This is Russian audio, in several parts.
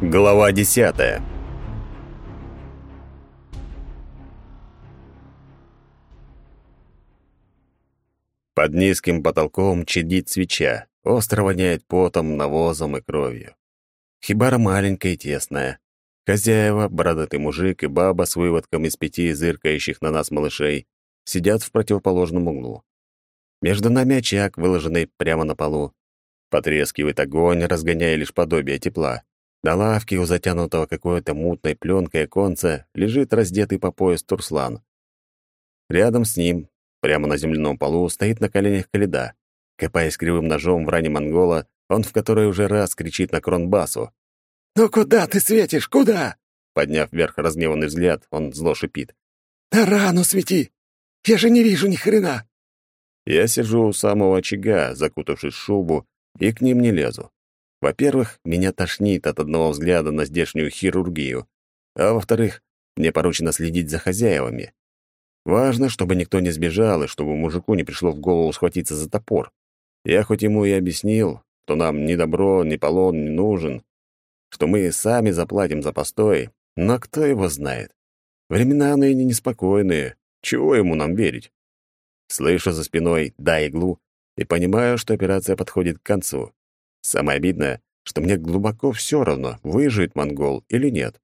Глава 10. Под низким потолком чадит свеча, остро воняет потом, навозом и кровью. Хибара маленькая и тесная. Хозяева, бородатый мужик и баба с выводком из 5 зыркающих на нас малышей, сидят в противоположном углу. Между нами очаг, выложенный прямо на полу. Потрескивает огонь, разгоняя лишь подобие тепла. На лавке у затянутого какой-то мутной пленкой оконца лежит раздетый по пояс Турслан. Рядом с ним, прямо на земляном полу, стоит на коленях Каледа. Копаясь кривым ножом в ране монгола, он в который уже раз кричит на Кронбасу. «Ну куда ты светишь? Куда?» Подняв вверх разгневанный взгляд, он зло шипит. «На рану свети! Я же не вижу ни хрена!» Я сижу у самого очага, закутавшись в шубу, и к ним не лезу. Во-первых, меня тошнит от одного взгляда на здешнюю хирургию, а во-вторых, мне поручено следить за хозяевами. Важно, чтобы никто не сбежал и чтобы мужику не пришло в голову схватиться за топор. Я хоть ему и объяснил, что нам ни добро, ни полон не нужен, что мы сами заплатим за постой, но кто его знает? Времена ныне неспокойные, чего ему нам верить? Слышу за спиной «дай иглу» и понимаю, что операция подходит к концу. Самое обидное, что мне глубоко все равно, выживет монгол или нет.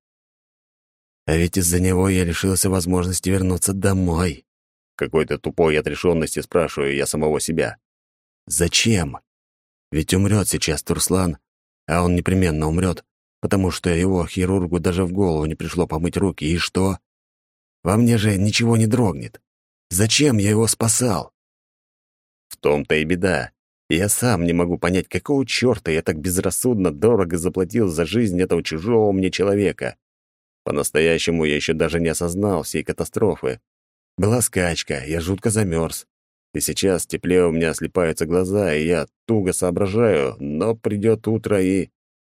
А ведь из-за него я лишился возможности вернуться домой. Какой-то тупой отрешенности спрашиваю я самого себя. Зачем? Ведь умрет сейчас Турслан, а он непременно умрет, потому что его хирургу даже в голову не пришло помыть руки. И что? Во мне же ничего не дрогнет. Зачем я его спасал? В том-то и беда. Я сам не могу понять, какого чёрта я так безрассудно дорого заплатил за жизнь этого чужого мне человека. По-настоящему я еще даже не осознал всей катастрофы. Была скачка, я жутко замерз. И сейчас в тепле у меня слипаются глаза, и я туго соображаю, но придет утро и...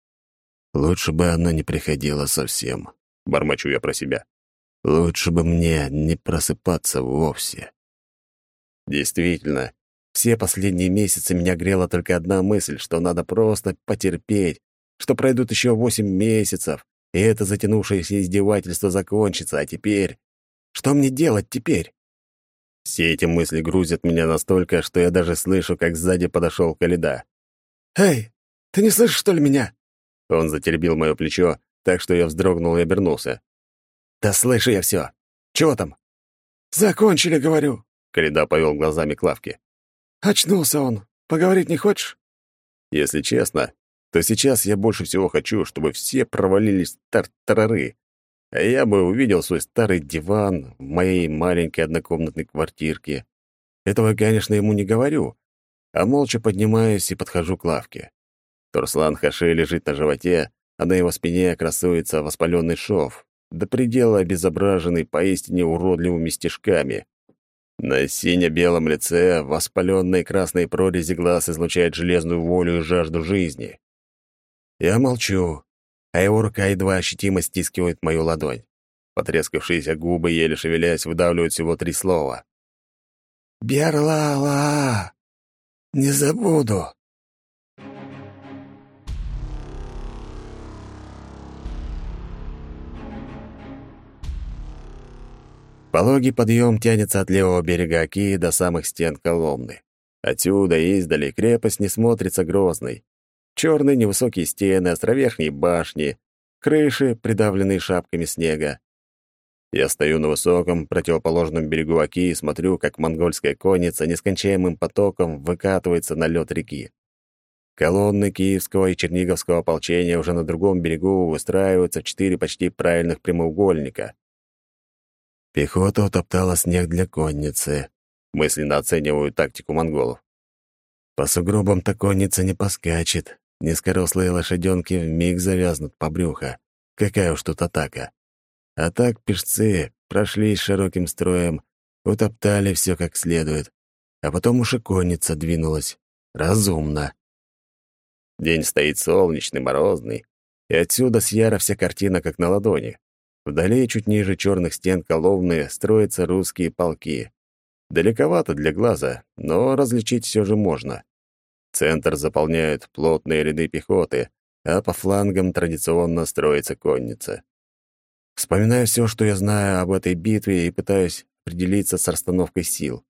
Лучше бы оно не приходило совсем, бормочу я про себя. Лучше бы мне не просыпаться вовсе. Действительно, все последние месяцы меня грела только одна мысль, что надо просто потерпеть, что пройдут еще 8 месяцев, и это затянувшееся издевательство закончится, а теперь... Что мне делать теперь? Все эти мысли грузят меня настолько, что я даже слышу, как сзади подошел Каледа. «Эй, ты не слышишь, что ли, меня?» Он затеребил мое плечо, так что я вздрогнул и обернулся. «Да слышу я все. Чего там?» «Закончили, говорю». Каледа повел глазами к лавке. «Очнулся он. Поговорить не хочешь?» Если честно, то сейчас я больше всего хочу, чтобы все провалились в тартарары, а я бы увидел свой старый диван в моей маленькой однокомнатной квартирке. Этого, конечно, ему не говорю, а молча поднимаюсь и подхожу к лавке. Турслан Хаши лежит на животе, а на его спине красуется воспаленный шов, до предела обезображенный поистине уродливыми стежками. На сине-белом лице воспаленные красные прорези глаз излучают железную волю и жажду жизни. Я молчу, а его рука едва ощутимо стискивает мою ладонь. Потрескавшиеся губы, еле шевелясь, выдавливают всего 3 слова. «Берлала! Не забуду!» Пологий подъем тянется от левого берега Оки до самых стен Коломны. Отсюда издали крепость не смотрится грозной. Черные невысокие стены, островерхние башни, крыши, придавленные шапками снега. Я стою на высоком, противоположном берегу Оки и смотрю, как монгольская конница нескончаемым потоком выкатывается на лед реки. Колонны Киевского и Черниговского ополчения уже на другом берегу выстраиваются в 4 почти правильных прямоугольника. Пехота утоптала снег для конницы. Мысленно оцениваю тактику монголов. По сугробам-то конница не поскачет. Низкорослые лошаденки вмиг завязнут по брюхо. Какая уж тут атака. А так пешцы прошлись широким строем, утоптали все как следует. А потом уж и конница двинулась. Разумно. День стоит солнечный, морозный, и отсюда с Яра вся картина как на ладони. Вдали, чуть ниже черных стен Коломны, строятся русские полки. Далековато для глаза, но различить все же можно. Центр заполняют плотные ряды пехоты, а по флангам традиционно строится конница. Вспоминаю все, что я знаю об этой битве, и пытаюсь определиться с расстановкой сил.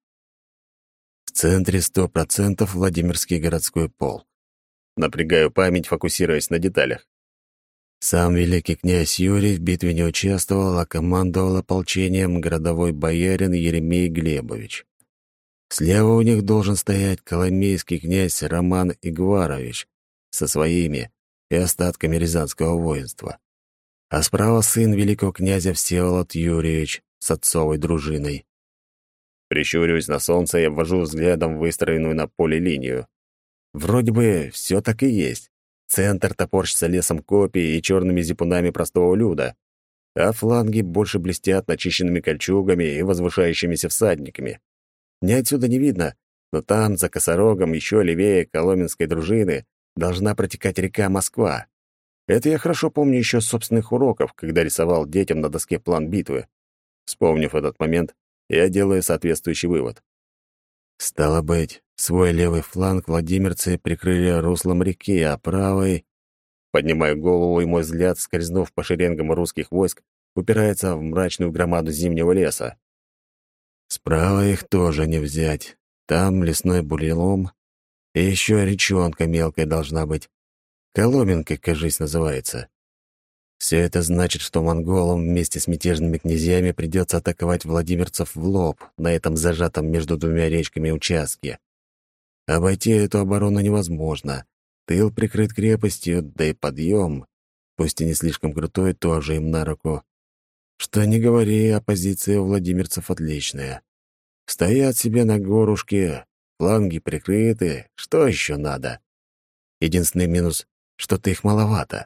В центре 100% Владимирский городской полк. Напрягаю память, фокусируясь на деталях. Сам великий князь Юрий в битве не участвовал, а командовал ополчением городовой боярин Еремей Глебович. Слева у них должен стоять коломейский князь Роман Игварович со своими и остатками рязанского воинства. А справа сын великого князя Всеволод Юрьевич с отцовой дружиной. Прищуриваясь на солнце и обвожу взглядом выстроенную на поле линию. Вроде бы все так и есть. Центр топорщится лесом копий и черными зипунами простого люда, а фланги больше блестят начищенными кольчугами и возвышающимися всадниками. Мне отсюда не видно, но там, за косорогом, еще левее коломенской дружины, должна протекать река Москва. Это я хорошо помню еще с собственных уроков, когда рисовал детям на доске план битвы. Вспомнив этот момент, я делаю соответствующий вывод. Стало быть, свой левый фланг владимирцы прикрыли руслом реки, а правый... Поднимаю голову, и мой взгляд, скользнув по шеренгам русских войск, упирается в мрачную громаду зимнего леса. Справа их тоже не взять. Там лесной бурелом, и еще речонка мелкая должна быть. Коломенка, кажись, называется. Все это значит, что монголам вместе с мятежными князьями придется атаковать владимирцев в лоб на этом зажатом между двумя речками участке. Обойти эту оборону невозможно. Тыл прикрыт крепостью, да и подъем, пусть и не слишком крутой, тоже им на руку. Что ни говори, а позиция у владимирцев отличная. Стоят себе на горушке, фланги прикрыты, что еще надо? Единственный минус — что-то их маловато.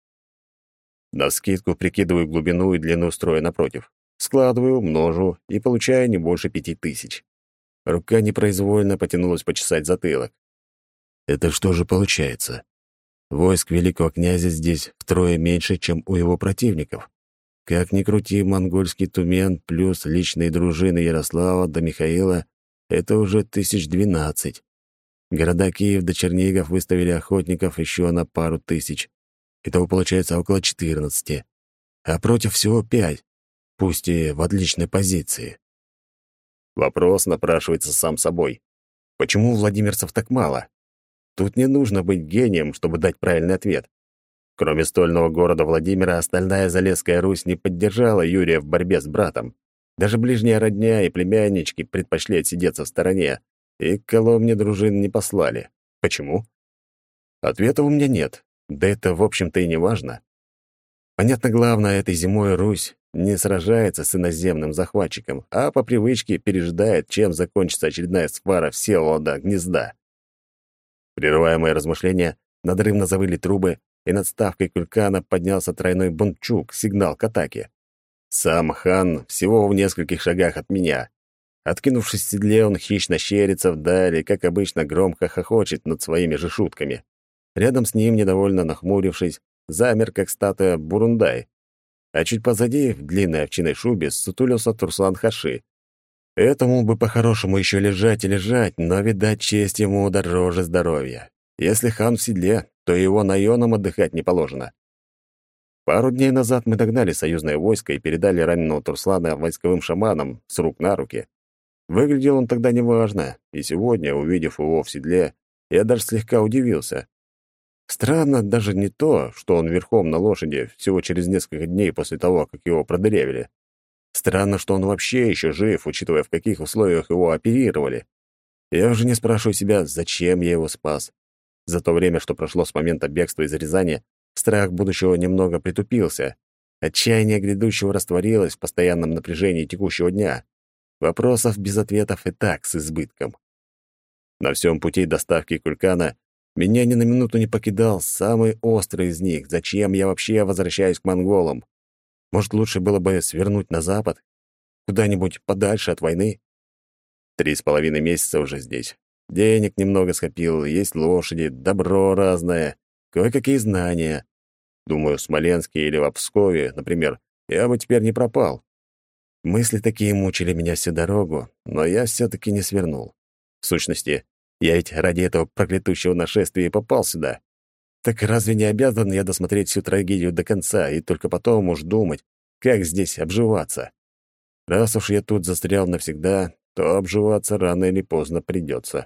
Навскидку прикидываю глубину и длину строя напротив. Складываю, множу и получаю не больше 5000. Рука непроизвольно потянулась почесать затылок. Это что же получается? Войск великого князя здесь втрое меньше, чем у его противников. Как ни крути, монгольский Тумен плюс личные дружины Ярослава до Михаила — это уже 1012. Города Киев до Чернигов выставили охотников еще на пару тысяч. Итого получается около 14. А против всего 5, пусть и в отличной позиции. Вопрос напрашивается сам собой. Почему владимирцев так мало? Тут не нужно быть гением, чтобы дать правильный ответ. Кроме стольного города Владимира, остальная Залесская Русь не поддержала Юрия в борьбе с братом. Даже ближняя родня и племяннички предпочли отсидеться в стороне, и к Коломне дружин не послали. Почему? Ответа у меня нет. Да это, в общем-то, и не важно. Понятно, главное, этой зимой Русь не сражается с иноземным захватчиком, а по привычке пережидает, чем закончится очередная свара Всеволода Гнезда. Прерывая мои размышления, надрывно завыли трубы, и над ставкой Кулькана поднялся тройной бунчук, сигнал к атаке. Сам хан всего в нескольких шагах от меня. Откинувшись в седле, он хищно щерится вдали, как обычно, громко хохочет над своими же шутками. Рядом с ним, недовольно нахмурившись, замер, как статуя Бурундай. А чуть позади, в длинной овчиной шубе, сутулился Турслан-Хаши. Этому бы по-хорошему еще лежать и лежать, но, видать, честь ему дороже здоровья. Если хан в седле, то его наёнам отдыхать не положено. Пару дней назад мы догнали союзное войско и передали раненого Турслана войсковым шаманам с рук на руки. Выглядел он тогда неважно, и сегодня, увидев его в седле, я даже слегка удивился. Странно даже не то, что он верхом на лошади всего через несколько дней после того, как его продырявили. Странно, что он вообще еще жив, учитывая, в каких условиях его оперировали. Я уже не спрашиваю себя, зачем я его спас. За то время, что прошло с момента бегства из Рязани, страх будущего немного притупился. Отчаяние грядущего растворилось в постоянном напряжении текущего дня. Вопросов без ответов и так с избытком. На всем пути доставки Кулькана меня ни на минуту не покидал самый острый из них. Зачем я вообще возвращаюсь к монголам? Может, лучше было бы свернуть на запад? Куда-нибудь подальше от войны? 3,5 месяца уже здесь. Денег немного скопил, есть лошади, добро разное, кое-какие знания. Думаю, в Смоленске или в Пскове, например, я бы теперь не пропал. Мысли такие мучили меня всю дорогу, но я все-таки не свернул. В сущности, я ведь ради этого проклятущего нашествия и попал сюда. Так разве не обязан я досмотреть всю трагедию до конца и только потом уж думать, как здесь обживаться? Раз уж я тут застрял навсегда, то обживаться рано или поздно придется.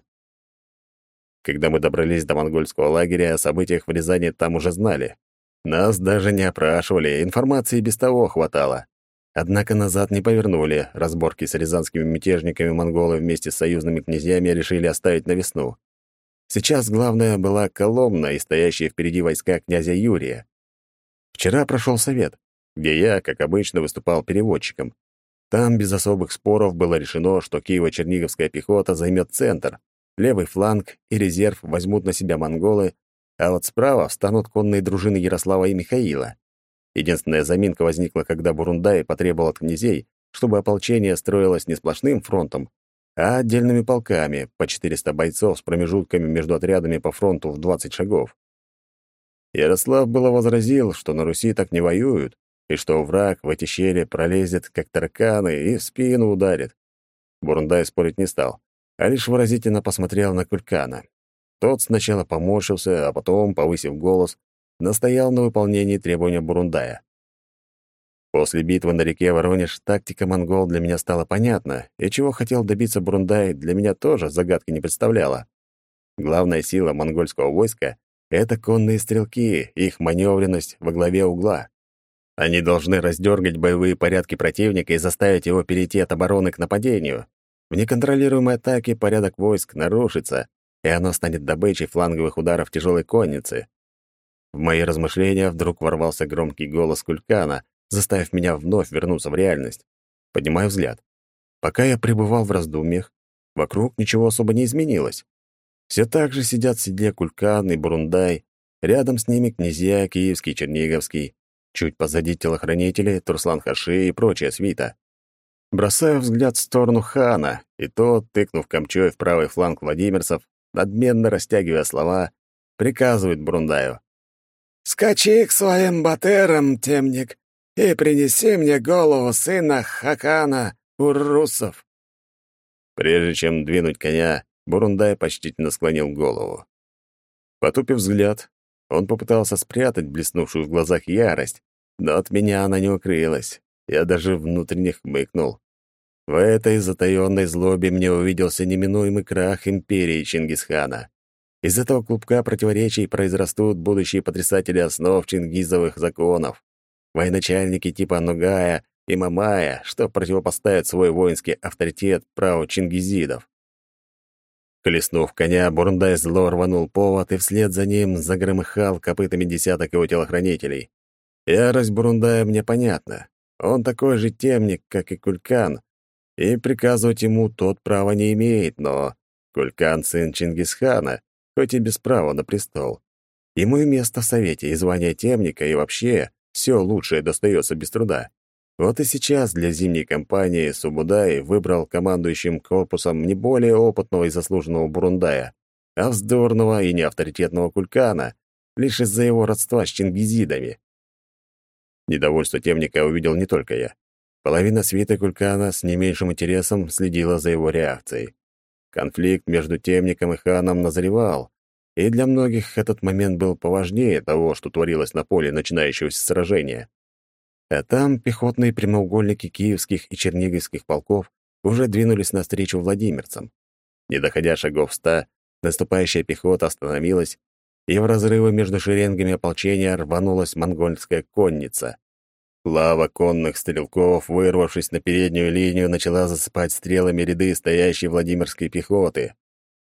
Когда мы добрались до монгольского лагеря, о событиях в Рязани там уже знали. Нас даже не опрашивали, информации без того хватало. Однако назад не повернули, разборки с рязанскими мятежниками монголы вместе с союзными князьями решили оставить на весну. Сейчас главное была Коломна и стоящие впереди войска князя Юрия. Вчера прошел совет, где я, как обычно, выступал переводчиком. Там без особых споров было решено, что Киево-Черниговская пехота займет центр, левый фланг и резерв возьмут на себя монголы, а вот справа встанут конные дружины Ярослава и Михаила. Единственная заминка возникла, когда Бурундай потребовал от князей, чтобы ополчение строилось не сплошным фронтом, а отдельными полками, по 400 бойцов с промежутками между отрядами по фронту в 20 шагов. Ярослав было возразил, что на Руси так не воюют, и что враг в эти щели пролезет, как тараканы, и в спину ударит. Бурундай спорить не стал, а лишь выразительно посмотрел на Кулькана. Тот сначала поморщился, а потом, повысив голос, настоял на выполнении требования Бурундая. После битвы на реке Воронеж тактика монгол для меня стала понятна, и чего хотел добиться Бурундай, для меня тоже загадки не представляла. Главная сила монгольского войска — это конные стрелки, их маневренность во главе угла. Они должны раздергать боевые порядки противника и заставить его перейти от обороны к нападению. В неконтролируемой атаке порядок войск нарушится, и оно станет добычей фланговых ударов тяжелой конницы. В мои размышления вдруг ворвался громкий голос Кулькана, заставив меня вновь вернуться в реальность. Поднимаю взгляд. Пока я пребывал в раздумьях, вокруг ничего особо не изменилось. Все так же сидят в седле Кулькан и Бурундай, рядом с ними князья Киевский и Черниговский, чуть позади телохранители, Турслан-Хаши и прочая свита. Бросаю взгляд в сторону хана, и тот, тыкнув камчой в правый фланг владимирцев, надменно растягивая слова, приказывает Бурундаю: «Скачи к своим батырам, темник, и принеси мне голову сына Хакана Уррусов». Прежде чем двинуть коня, Бурундай почтительно склонил голову. Потупив взгляд, он попытался спрятать блеснувшую в глазах ярость, но от меня она не укрылась. Я даже внутренне хмыкнул. В этой затаённой злобе мне увиделся неминуемый крах империи Чингисхана. Из этого клубка противоречий произрастут будущие потрясатели основ чингизовых законов. Военачальники типа Нугая и Мамая, что противопоставят свой воинский авторитет праву чингизидов. Хлестнув коня, Бурундай зло рванул повод, и вслед за ним загромыхал копытами десяток его телохранителей. Ярость Бурундая мне понятна. Он такой же темник, как и Кулькан, и приказывать ему тот права не имеет, но Кулькан — сын Чингисхана, хоть и без права на престол. Ему и место в совете, и звание темника, и вообще все лучшее достается без труда. Вот и сейчас для зимней кампании Субудай выбрал командующим корпусом не более опытного и заслуженного Бурундая, а вздорного и неавторитетного Кулькана, лишь из-за его родства с чингизидами. Недовольство темника увидел не только я. Половина свиты Кулькана с не меньшим интересом следила за его реакцией. Конфликт между темником и ханом назревал, и для многих этот момент был поважнее того, что творилось на поле начинающегося сражения. А там пехотные прямоугольники киевских и черниговских полков уже двинулись навстречу владимирцам. Не доходя шагов 100, наступающая пехота остановилась, и в разрывы между шеренгами ополчения рванулась монгольская конница. Лава конных стрелков, вырвавшись на переднюю линию, начала засыпать стрелами ряды стоящей владимирской пехоты.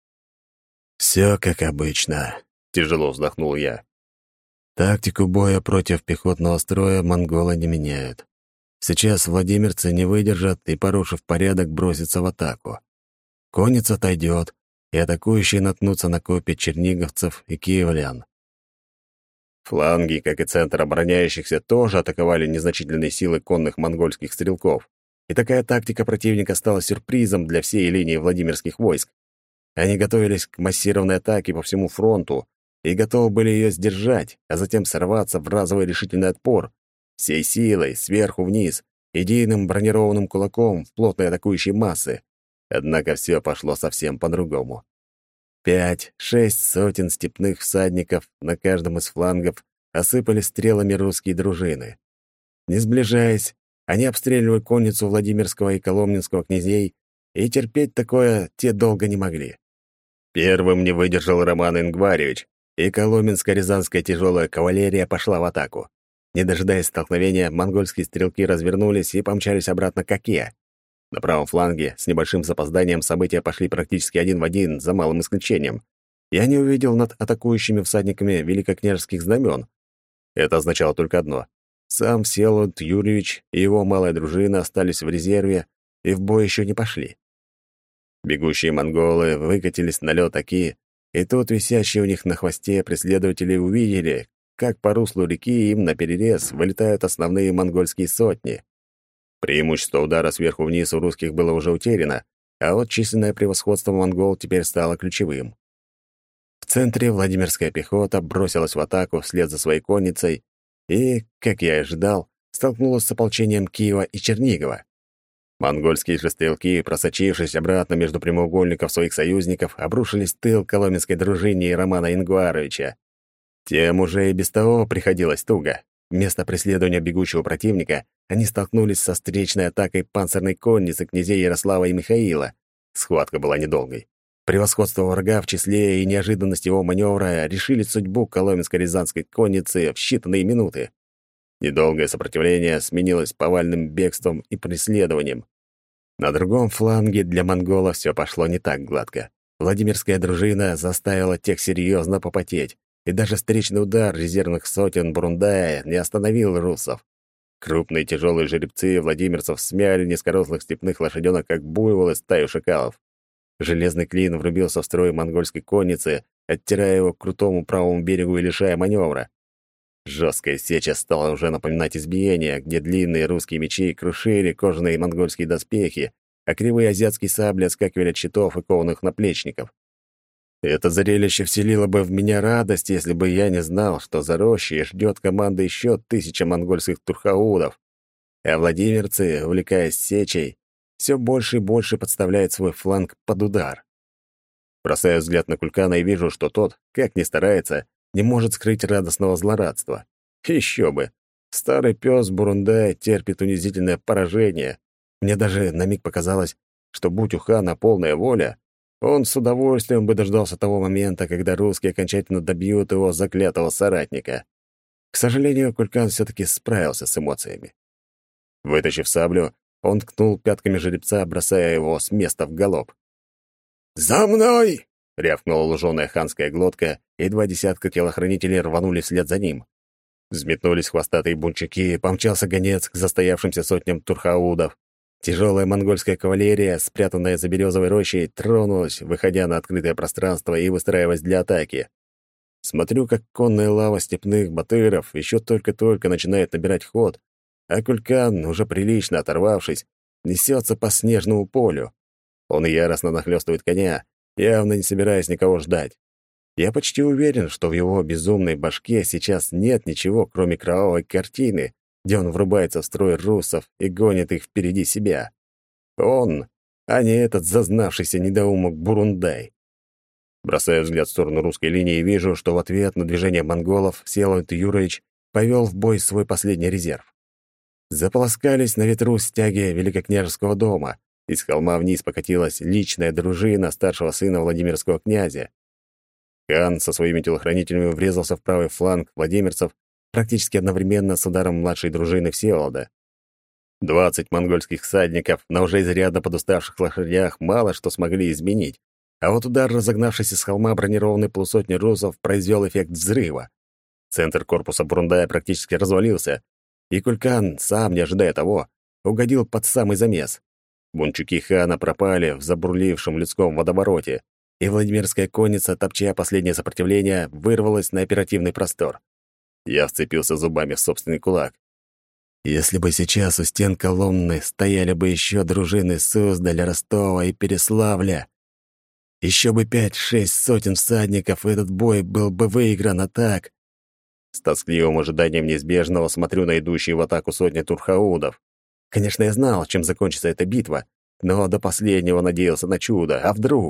«Все как обычно», — тяжело вздохнул я. «Тактику боя против пехотного строя монголы не меняют. Сейчас владимирцы не выдержат и, порушив порядок, бросятся в атаку. Конница отойдет, и атакующие наткнутся на копья черниговцев и киевлян. Фланги, как и центр обороняющихся, тоже атаковали незначительные силы конных монгольских стрелков. И такая тактика противника стала сюрпризом для всей линии владимирских войск. Они готовились к массированной атаке по всему фронту и готовы были ее сдержать, а затем сорваться в разовый решительный отпор, всей силой, сверху вниз, единым бронированным кулаком в плотной атакующей массы. Однако все пошло совсем по-другому. 5-6 сотен степных всадников на каждом из флангов осыпали стрелами русские дружины. Не сближаясь, они обстреливали конницу Владимирского и Коломенского князей, и терпеть такое те долго не могли. Первым не выдержал Роман Ингваревич, и Коломенско-Рязанская тяжелая кавалерия пошла в атаку. Не дожидаясь столкновения, монгольские стрелки развернулись и помчались обратно к Оке. На правом фланге с небольшим запозданием события пошли практически один в один, за малым исключением. Я не увидел над атакующими всадниками великокняжеских знамен. Это означало только одно. Сам Всеволод Юрьевич и его малая дружина остались в резерве и в бой еще не пошли. Бегущие монголы выкатились на лед Оки, и тут висящие у них на хвосте преследователи увидели, как по руслу реки им наперерез вылетают основные монгольские сотни. Преимущество удара сверху вниз у русских было уже утеряно, а вот численное превосходство монгол теперь стало ключевым. В центре Владимирская пехота бросилась в атаку вслед за своей конницей и, как я и ожидал, столкнулась с ополчением Киева и Чернигова. Монгольские же стрелки, просочившись обратно между прямоугольников своих союзников, обрушились в тыл коломенской дружине и Романа Ингваровича. Тем уже и без того приходилось туго. Вместо преследования бегущего противника они столкнулись со встречной атакой панцирной конницы князей Ярослава и Михаила. Схватка была недолгой. Превосходство врага в числе и неожиданность его маневра решили судьбу коломенско-рязанской конницы в считанные минуты. Недолгое сопротивление сменилось повальным бегством и преследованием. На другом фланге для монголов все пошло не так гладко. Владимирская дружина заставила тех серьезно попотеть, и даже встречный удар резервных сотен Бурундая не остановил русов. Крупные тяжелые жеребцы владимирцев смяли низкорослых степных лошаденок, как буйволы стаю шакалов. Железный клин врубился в строй монгольской конницы, оттирая его к крутому правому берегу и лишая маневра. Жесткая сеча стала уже напоминать избиение, где длинные русские мечи крушили кожаные монгольские доспехи, а кривые азиатские сабли отскакивали от щитов и кованых наплечников. Это зрелище вселило бы в меня радость, если бы я не знал, что за рощей ждет команда еще 1000 монгольских турхаудов, а владимирцы, увлекаясь сечей, все больше и больше подставляют свой фланг под удар. Бросаю взгляд на Кулькана и вижу, что тот, как ни старается, не может скрыть радостного злорадства. Еще бы! Старый пес Бурундай терпит унизительное поражение. Мне даже на миг показалось, что будь у хана полная воля, он с удовольствием бы дождался того момента, когда русские окончательно добьют его заклятого соратника. К сожалению, Кулькан все-таки справился с эмоциями. Вытащив саблю, он ткнул пятками жеребца, бросая его с места в галоп. «За мной!» — рявкнула луженая ханская глотка, и 2 десятка телохранителей рванули вслед за ним. Взметнулись хвостатые бунчуки, помчался гонец к застоявшимся сотням турхаудов. Тяжелая монгольская кавалерия, спрятанная за березовой рощей, тронулась, выходя на открытое пространство и выстраиваясь для атаки. Смотрю, как конная лава степных батыров еще только-только начинает набирать ход, а Кулькан, уже прилично оторвавшись, несется по снежному полю. Он яростно нахлёстывает коня, явно не собираясь никого ждать. Я почти уверен, что в его безумной башке сейчас нет ничего, кроме кровавой картины, где он врубается в строй русов и гонит их впереди себя. Он, а не этот зазнавшийся недоумок Бурундай. Бросаю взгляд в сторону русской линии и вижу, что в ответ на движение монголов Всеволод Юрьевич повел в бой свой последний резерв. Заполоскались на ветру стяги великокняжеского дома. Из холма вниз покатилась личная дружина старшего сына Владимирского князя. Хан со своими телохранителями врезался в правый фланг владимирцев практически одновременно с ударом младшей дружины Всеволода. 20 монгольских всадников на уже изрядно подуставших лошадях мало что смогли изменить, а вот удар разогнавшийся с холма бронированной полусотни русов произвел эффект взрыва. Центр корпуса Бурундая практически развалился, и Кулькан, сам не ожидая того, угодил под самый замес. Бунчуки хана пропали в забурлившем людском водовороте, и Владимирская конница, топча последнее сопротивление, вырвалась на оперативный простор. Я вцепился зубами в собственный кулак. Если бы сейчас у стен Коломны стояли бы еще дружины Суздаля, Ростова и Переславля, еще бы 5-6 сотен всадников, этот бой был бы выигран, а так... С тоскливым ожиданием неизбежного смотрю на идущие в атаку сотни турхаудов. Конечно, я знал, чем закончится эта битва, но до последнего надеялся на чудо. А вдруг?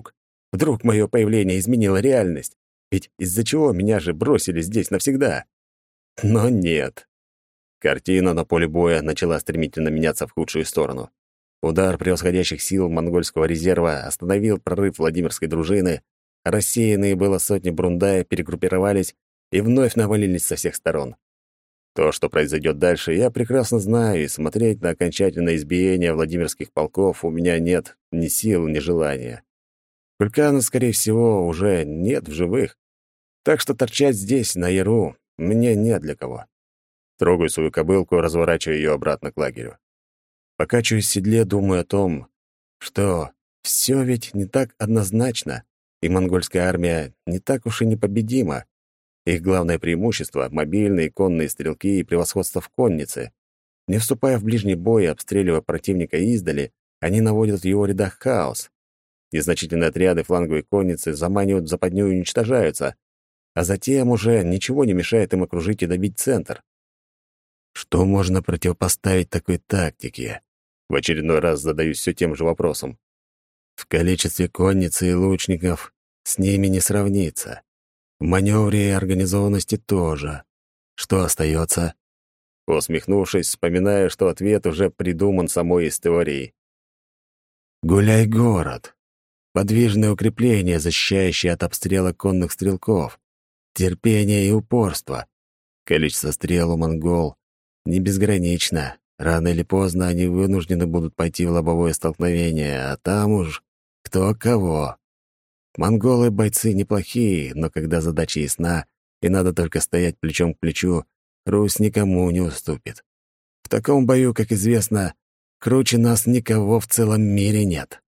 Вдруг мое появление изменило реальность? Ведь из-за чего меня же бросили здесь навсегда? Но нет. Картина на поле боя начала стремительно меняться в худшую сторону. Удар превосходящих сил монгольского резерва остановил прорыв Владимирской дружины, а рассеянные было сотни Брундая перегруппировались и вновь навалились со всех сторон. То, что произойдет дальше, я прекрасно знаю, и смотреть на окончательное избиение Владимирских полков у меня нет ни сил, ни желания. Вулкана, скорее всего, уже нет в живых, так что торчать здесь, на яру, мне нет для кого. Трогаю свою кобылку, разворачиваю ее обратно к лагерю. Покачиваюсь в седле, думаю о том, что все ведь не так однозначно, и монгольская армия не так уж и непобедима. Их главное преимущество — мобильные конные стрелки и превосходство в коннице. Не вступая в ближний бой и обстреливая противника издали, они наводят в его рядах хаос. Незначительные отряды фланговой конницы заманивают в западню и уничтожаются, а затем уже ничего не мешает им окружить и добить центр. Что можно противопоставить такой тактике? В очередной раз задаюсь все тем же вопросом. В количестве конницы и лучников с ними не сравнится. В маневре и организованности тоже. Что остается? Усмехнувшись, вспоминаю, что ответ уже придуман самой историей. Гуляй-город. Подвижное укрепление, защищающее от обстрела конных стрелков. Терпение и упорство. Количество стрел у монгол не безгранично. Рано или поздно они вынуждены будут пойти в лобовое столкновение, а там уж кто кого. Монголы — бойцы неплохие, но когда задача ясна и надо только стоять плечом к плечу, Русь никому не уступит. В таком бою, как известно, круче нас никого в целом мире нет.